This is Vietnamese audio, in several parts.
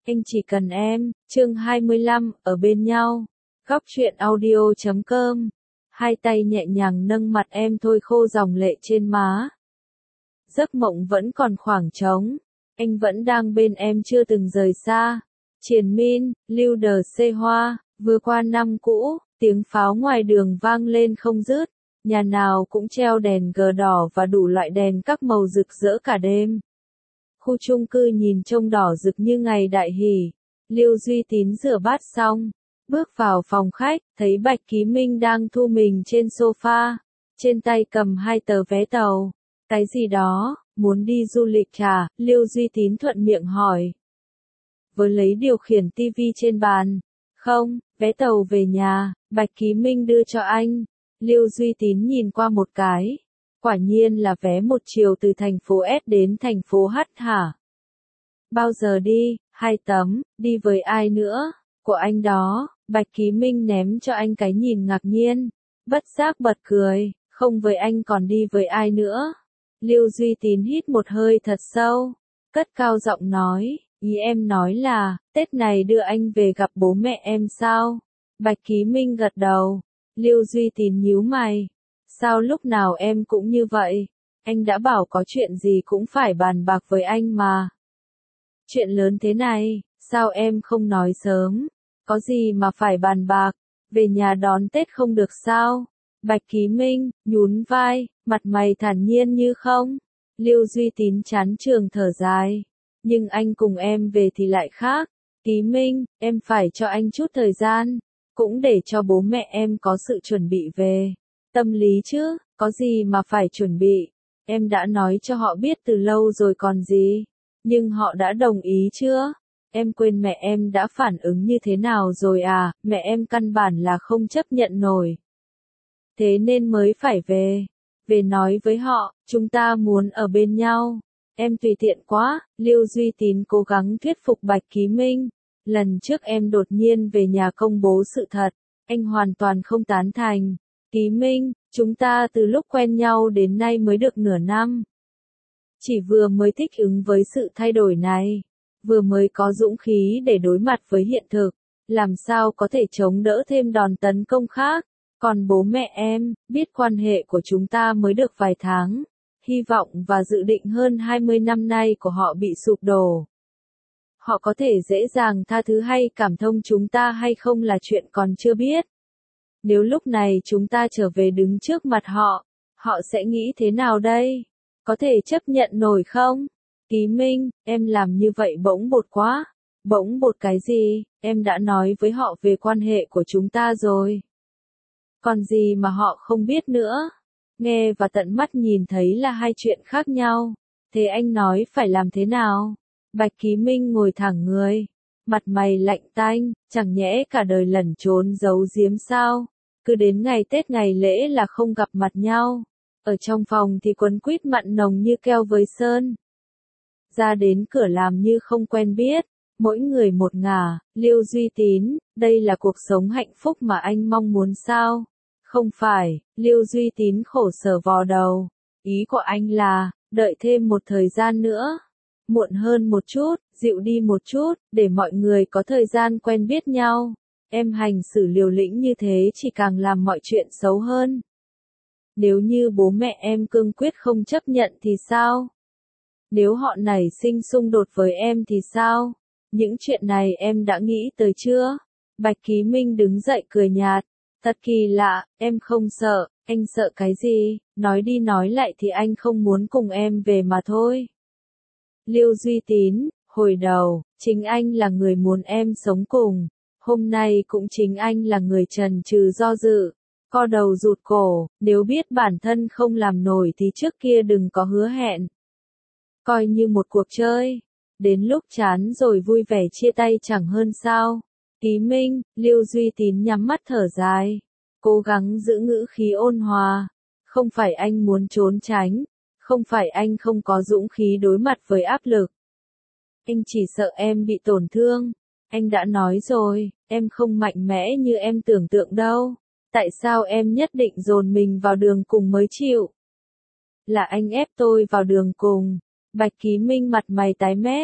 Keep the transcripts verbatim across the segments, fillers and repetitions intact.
Anh chỉ cần em, chương hai mươi lăm, ở bên nhau. Góc truyện audio chấm com. Hai tay nhẹ nhàng nâng mặt em thôi khô dòng lệ trên má. Giấc mộng vẫn còn khoảng trống. Anh vẫn đang bên em chưa từng rời xa. Triền Min, Lưu Đờ Xê Hoa, vừa qua năm cũ, tiếng pháo ngoài đường vang lên không dứt. Nhà nào cũng treo đèn cờ đỏ và đủ loại đèn các màu rực rỡ cả đêm. Khu chung cư nhìn trông đỏ rực như ngày đại hỷ. Lưu Duy Tín rửa bát xong, bước vào phòng khách, thấy Bạch Ký Minh đang thu mình trên sofa, trên tay cầm hai tờ vé tàu. Cái gì đó, muốn đi du lịch à? Lưu Duy Tín thuận miệng hỏi. Vừa lấy điều khiển tivi trên bàn. Không, vé tàu về nhà, Bạch Ký Minh đưa cho anh. Lưu Duy Tín nhìn qua một cái. Quả nhiên là vé một chiều từ thành phố S đến thành phố H hả? Bao giờ đi? Hai tấm, đi với ai nữa? Của anh đó. Bạch Ký Minh ném cho anh cái nhìn ngạc nhiên. Bất giác bật cười, không với anh còn đi với ai nữa? Lưu Duy Tín hít một hơi thật sâu, cất cao giọng nói, ý em nói là, Tết này đưa anh về gặp bố mẹ em sao? Bạch Ký Minh gật đầu. Lưu Duy Tín nhíu mày. Sao lúc nào em cũng như vậy? Anh đã bảo có chuyện gì cũng phải bàn bạc với anh mà. Chuyện lớn thế này, sao em không nói sớm? Có gì mà phải bàn bạc? Về nhà đón Tết không được sao? Bạch Ký Minh, nhún vai, mặt mày thản nhiên như không. Lưu Duy Tín chán trường thở dài. Nhưng anh cùng em về thì lại khác. Ký Minh, em phải cho anh chút thời gian. Cũng để cho bố mẹ em có sự chuẩn bị về tâm lý chứ, có gì mà phải chuẩn bị. Em đã nói cho họ biết từ lâu rồi còn gì. Nhưng họ đã đồng ý chưa? Em quên mẹ em đã phản ứng như thế nào rồi à? Mẹ em căn bản là không chấp nhận nổi. Thế nên mới phải về. Về nói với họ, chúng ta muốn ở bên nhau. Em tùy tiện quá. Lưu Duy Tín cố gắng thuyết phục Bạch Ký Minh. Lần trước em đột nhiên về nhà công bố sự thật. Anh hoàn toàn không tán thành. Ký Minh, chúng ta từ lúc quen nhau đến nay mới được nửa năm. Chỉ vừa mới thích ứng với sự thay đổi này. Vừa mới có dũng khí để đối mặt với hiện thực. Làm sao có thể chống đỡ thêm đòn tấn công khác. Còn bố mẹ em, biết quan hệ của chúng ta mới được vài tháng. Hy vọng và dự định hơn hai mươi năm nay của họ bị sụp đổ. Họ có thể dễ dàng tha thứ hay cảm thông chúng ta hay không là chuyện còn chưa biết. Nếu lúc này chúng ta trở về đứng trước mặt họ, họ sẽ nghĩ thế nào đây? Có thể chấp nhận nổi không? Ký Minh, em làm như vậy bỗng bột quá. Bỗng bột cái gì? Em đã nói với họ về quan hệ của chúng ta rồi. Còn gì mà họ không biết nữa? Nghe và tận mắt nhìn thấy là hai chuyện khác nhau. Thế anh nói phải làm thế nào? Bạch Ký Minh ngồi thẳng người. Mặt mày lạnh tanh, chẳng nhẽ cả đời lẩn trốn giấu giếm sao? Cứ đến ngày Tết ngày lễ là không gặp mặt nhau. Ở trong phòng thì quấn quýt mặn nồng như keo với sơn. Ra đến cửa làm như không quen biết. Mỗi người một ngả. Lưu Duy Tín, đây là cuộc sống hạnh phúc mà anh mong muốn sao? Không phải. Lưu Duy Tín khổ sở vò đầu. Ý của anh là, đợi thêm một thời gian nữa. Muộn hơn một chút, dịu đi một chút, để mọi người có thời gian quen biết nhau. Em hành xử liều lĩnh như thế chỉ càng làm mọi chuyện xấu hơn. Nếu như bố mẹ em cương quyết không chấp nhận thì sao? Nếu họ nảy sinh xung đột với em thì sao? Những chuyện này em đã nghĩ tới chưa? Bạch Ký Minh đứng dậy cười nhạt. Thật kỳ lạ, em không sợ, anh sợ cái gì? Nói đi nói lại thì anh không muốn cùng em về mà thôi. Lưu Duy Tín, hồi đầu, chính anh là người muốn em sống cùng. Hôm nay cũng chính anh là người chần chừ do dự. Co đầu rụt cổ, nếu biết bản thân không làm nổi thì trước kia đừng có hứa hẹn. Coi như một cuộc chơi. Đến lúc chán rồi vui vẻ chia tay chẳng hơn sao. Ký Minh, Lưu Duy Tín nhắm mắt thở dài. Cố gắng giữ ngữ khí ôn hòa. Không phải anh muốn trốn tránh. Không phải anh không có dũng khí đối mặt với áp lực. Anh chỉ sợ em bị tổn thương. Anh đã nói rồi, em không mạnh mẽ như em tưởng tượng đâu. Tại sao em nhất định dồn mình vào đường cùng mới chịu? Là anh ép tôi vào đường cùng. Bạch Ký Minh mặt mày tái mét.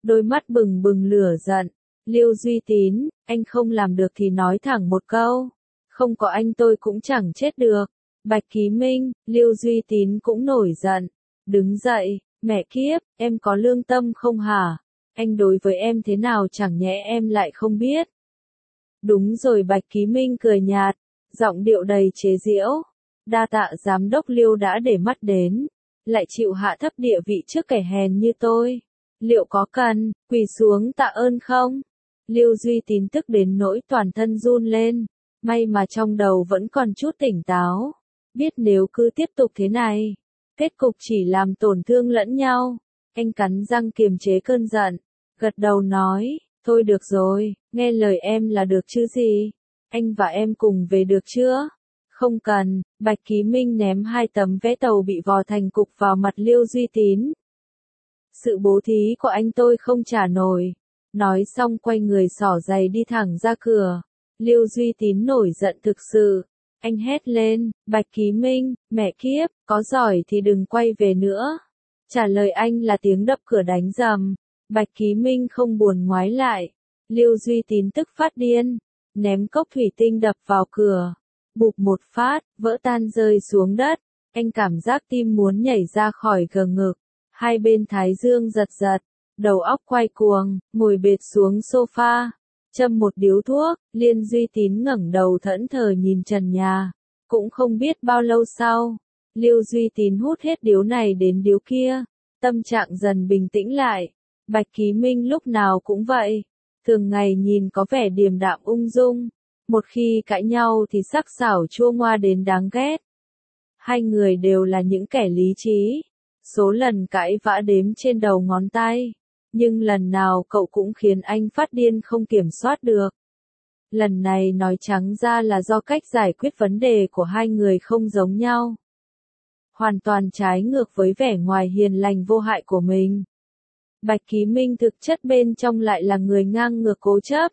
đôi mắt bừng bừng lửa giận. Liêu Duy Tín, anh không làm được thì nói thẳng một câu. Không có anh tôi cũng chẳng chết được. Bạch Ký Minh, Liêu Duy Tín cũng nổi giận. Đứng dậy, mẹ kiếp, em có lương tâm không hả? Anh đối với em thế nào chẳng nhẽ em lại không biết. Đúng rồi, Bạch Ký Minh cười nhạt, giọng điệu đầy chế giễu. Đa tạ giám đốc Liêu đã để mắt đến, lại chịu hạ thấp địa vị trước kẻ hèn như tôi. Liệu có cần quỳ xuống tạ ơn không? Liêu Duy Tín tức đến nỗi toàn thân run lên, may mà trong đầu vẫn còn chút tỉnh táo. Biết nếu cứ tiếp tục thế này, kết cục chỉ làm tổn thương lẫn nhau. Anh cắn răng kiềm chế cơn giận, gật đầu nói, thôi được rồi, nghe lời em là được chứ gì. Anh và em cùng về được chưa? Không cần. Bạch Ký Minh ném hai tấm vé tàu bị vò thành cục vào mặt Liêu Duy Tín. Sự bố thí của anh tôi không trả nổi. Nói xong quay người xỏ giày đi thẳng ra cửa. Liêu Duy Tín nổi giận thực sự. Anh hét lên, Bạch Ký Minh, mẹ kiếp, có giỏi thì đừng quay về nữa. Trả lời anh là tiếng đập cửa đánh rầm. Bạch Ký Minh không buồn ngoái lại. Liêu Duy Tín tức phát điên, ném cốc thủy tinh đập vào cửa. Bụp một phát, vỡ tan rơi xuống đất. Anh cảm giác tim muốn nhảy ra khỏi gờ ngực. Hai bên thái dương giật giật, đầu óc quay cuồng, ngồi bệt xuống sofa. Châm một điếu thuốc, Liên Duy Tín ngẩng đầu thẫn thờ nhìn trần nhà. Cũng không biết bao lâu sau, Liêu Duy Tín hút hết điếu này đến điếu kia. Tâm trạng dần bình tĩnh lại. Bạch Ký Minh lúc nào cũng vậy. Thường ngày nhìn có vẻ điềm đạm ung dung. Một khi cãi nhau thì sắc sảo chua ngoa đến đáng ghét. Hai người đều là những kẻ lý trí. Số lần cãi vã đếm trên đầu ngón tay. Nhưng lần nào cậu cũng khiến anh phát điên không kiểm soát được. Lần này nói trắng ra là do cách giải quyết vấn đề của hai người không giống nhau. Hoàn toàn trái ngược với vẻ ngoài hiền lành vô hại của mình. Bạch Ký Minh thực chất bên trong lại là người ngang ngược cố chấp.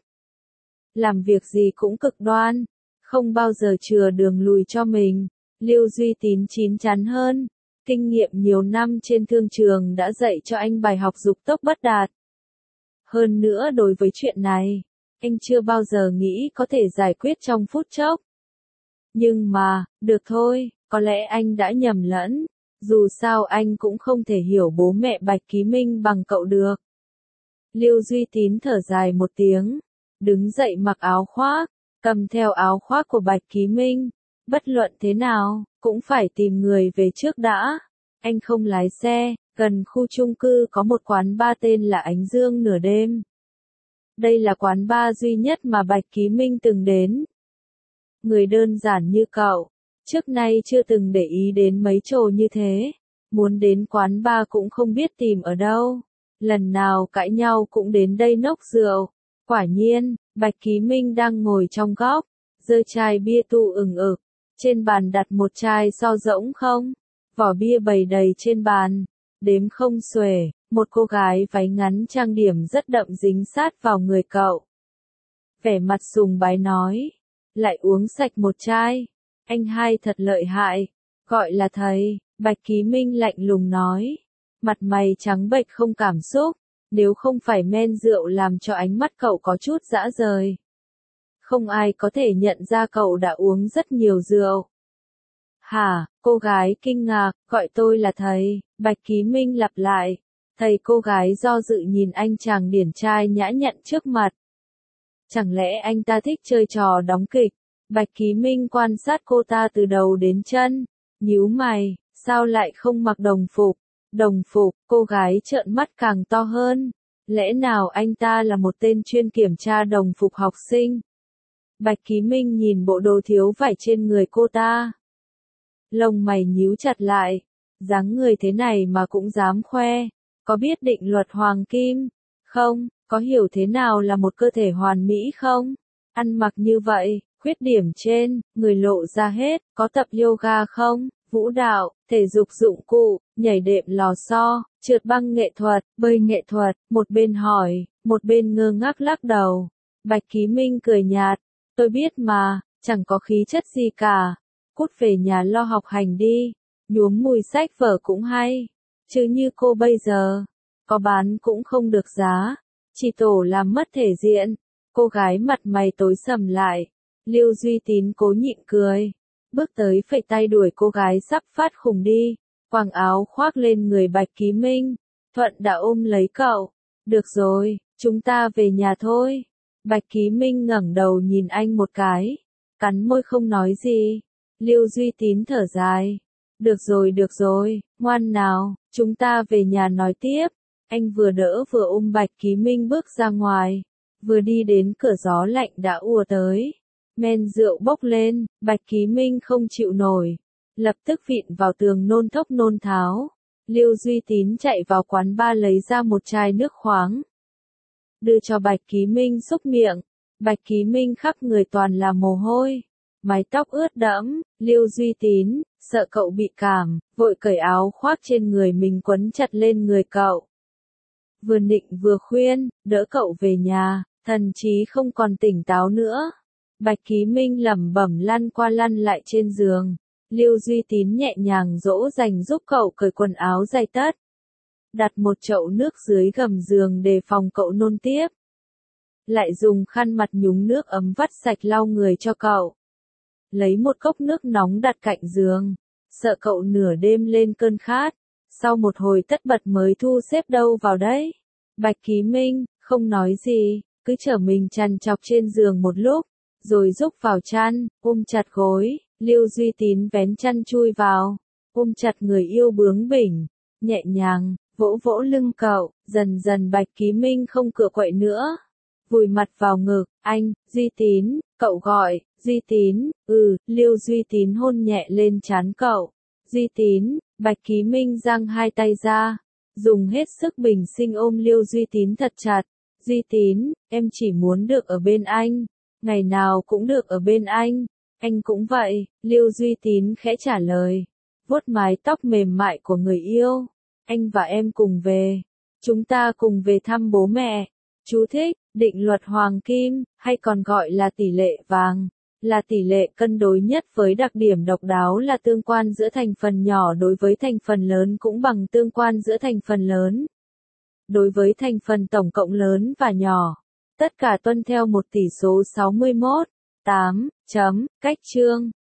Làm việc gì cũng cực đoan, không bao giờ chừa đường lùi cho mình. Liêu Duy Tín chín chắn hơn. Kinh nghiệm nhiều năm trên thương trường đã dạy cho anh bài học dục tốc bất đạt. Hơn nữa đối với chuyện này, anh chưa bao giờ nghĩ có thể giải quyết trong phút chốc. Nhưng mà, được thôi, có lẽ anh đã nhầm lẫn. Dù sao anh cũng không thể hiểu bố mẹ Bạch Ký Minh bằng cậu được. Liêu Duy Tín thở dài một tiếng, đứng dậy mặc áo khoác, cầm theo áo khoác của Bạch Ký Minh. Bất luận thế nào, cũng phải tìm người về trước đã. Anh không lái xe, gần khu chung cư có một quán bar tên là Ánh Dương nửa đêm. Đây là quán bar duy nhất mà Bạch Ký Minh từng đến. Người đơn giản như cậu, trước nay chưa từng để ý đến mấy trò như thế. Muốn đến quán bar cũng không biết tìm ở đâu. Lần nào cãi nhau cũng đến đây nốc rượu. Quả nhiên, Bạch Ký Minh đang ngồi trong góc, giơ chai bia tu ửng ực. Trên bàn đặt một chai so rỗng không, vỏ bia bày đầy trên bàn, đếm không xuể. Một cô gái váy ngắn trang điểm rất đậm dính sát vào người cậu. Vẻ mặt sùng bái nói, lại uống sạch một chai, anh hai thật lợi hại, gọi là thầy. Bạch Ký Minh lạnh lùng nói, mặt mày trắng bệch không cảm xúc, nếu không phải men rượu làm cho ánh mắt cậu có chút dã rời. Không ai có thể nhận ra cậu đã uống rất nhiều rượu. Hả, cô gái kinh ngạc, gọi tôi là thầy. Bạch Ký Minh lặp lại. Thầy. Cô gái do dự nhìn anh chàng điển trai nhã nhặn trước mặt. Chẳng lẽ anh ta thích chơi trò đóng kịch? Bạch Ký Minh quan sát cô ta từ đầu đến chân, nhíu mày, sao lại không mặc đồng phục? Đồng phục, cô gái trợn mắt càng to hơn. Lẽ nào anh ta là một tên chuyên kiểm tra đồng phục học sinh? Bạch Ký Minh nhìn bộ đồ thiếu vải trên người cô ta. Lông mày nhíu chặt lại. Dáng người thế này mà cũng dám khoe. Có biết định luật hoàng kim không? Có hiểu thế nào là một cơ thể hoàn mỹ không? Ăn mặc như vậy, khuyết điểm trên, người lộ ra hết. Có tập yoga không? Vũ đạo, thể dục dụng cụ, nhảy đệm lò xo, trượt băng nghệ thuật, bơi nghệ thuật. Một bên hỏi, một bên ngơ ngác lắc đầu. Bạch Ký Minh cười nhạt. Tôi biết mà, chẳng có khí chất gì cả. Cút về nhà lo học hành đi. Nhuốm mùi sách vở cũng hay. Chứ như cô bây giờ, có bán cũng không được giá, chỉ tổ làm mất thể diện. Cô gái mặt mày tối sầm lại, Lưu Duy Tín cố nhịn cười, bước tới phẩy tay đuổi cô gái sắp phát khùng đi, quàng áo khoác lên người Bạch Ký Minh, Thuận đã ôm lấy cậu. Được rồi, chúng ta về nhà thôi. Bạch Ký Minh ngẩng đầu nhìn anh một cái, cắn môi không nói gì. Lưu Duy Tín thở dài. Được rồi được rồi, ngoan nào, chúng ta về nhà nói tiếp. Anh vừa đỡ vừa ôm Bạch Ký Minh bước ra ngoài. Vừa đi đến cửa gió lạnh đã ùa tới. Men rượu bốc lên, Bạch Ký Minh không chịu nổi. Lập tức vịn vào tường nôn thốc nôn tháo. Lưu Duy Tín chạy vào quán bar lấy ra một chai nước khoáng. Đưa cho Bạch Ký Minh xúc miệng. Bạch Ký Minh khắp người toàn là mồ hôi. Mái tóc ướt đẫm, Lưu Duy Tín, sợ cậu bị cảm, vội cởi áo khoác trên người mình quấn chặt lên người cậu. Vừa nịnh vừa khuyên, đỡ cậu về nhà, thần trí không còn tỉnh táo nữa. Bạch Ký Minh lẩm bẩm lăn qua lăn lại trên giường. Lưu Duy Tín nhẹ nhàng dỗ dành giúp cậu cởi quần áo giày tất. Đặt một chậu nước dưới gầm giường để phòng cậu nôn tiếp. Lại dùng khăn mặt nhúng nước ấm vắt sạch lau người cho cậu. Lấy một cốc nước nóng đặt cạnh giường, sợ cậu nửa đêm lên cơn khát. Sau một hồi tất bật mới thu xếp đâu vào đấy. Bạch Ký Minh, không nói gì, cứ chở mình trằn trọc trên giường một lúc, rồi rúc vào chăn, ôm chặt gối. Lưu Duy Tín vén chăn chui vào, ôm chặt người yêu bướng bỉnh, nhẹ nhàng, vỗ vỗ lưng cậu, dần dần Bạch Ký Minh không cựa quậy nữa. Vùi mặt vào ngực, anh, Duy Tín, cậu gọi, Duy Tín, ừ, Lưu Duy Tín hôn nhẹ lên trán cậu. Duy Tín, Bạch Ký Minh giang hai tay ra, dùng hết sức bình sinh ôm Lưu Duy Tín thật chặt. Duy Tín, em chỉ muốn được ở bên anh, ngày nào cũng được ở bên anh. Anh cũng vậy, Lưu Duy Tín khẽ trả lời, vuốt mái tóc mềm mại của người yêu. Anh và em cùng về, chúng ta cùng về thăm bố mẹ. Chú thích, định luật hoàng kim, hay còn gọi là tỷ lệ vàng, là tỷ lệ cân đối nhất với đặc điểm độc đáo là tương quan giữa thành phần nhỏ đối với thành phần lớn cũng bằng tương quan giữa thành phần lớn đối với thành phần tổng cộng lớn và nhỏ. Tất cả tuân theo một tỷ số sáu mươi mốt. tám. Chấm, cách chương.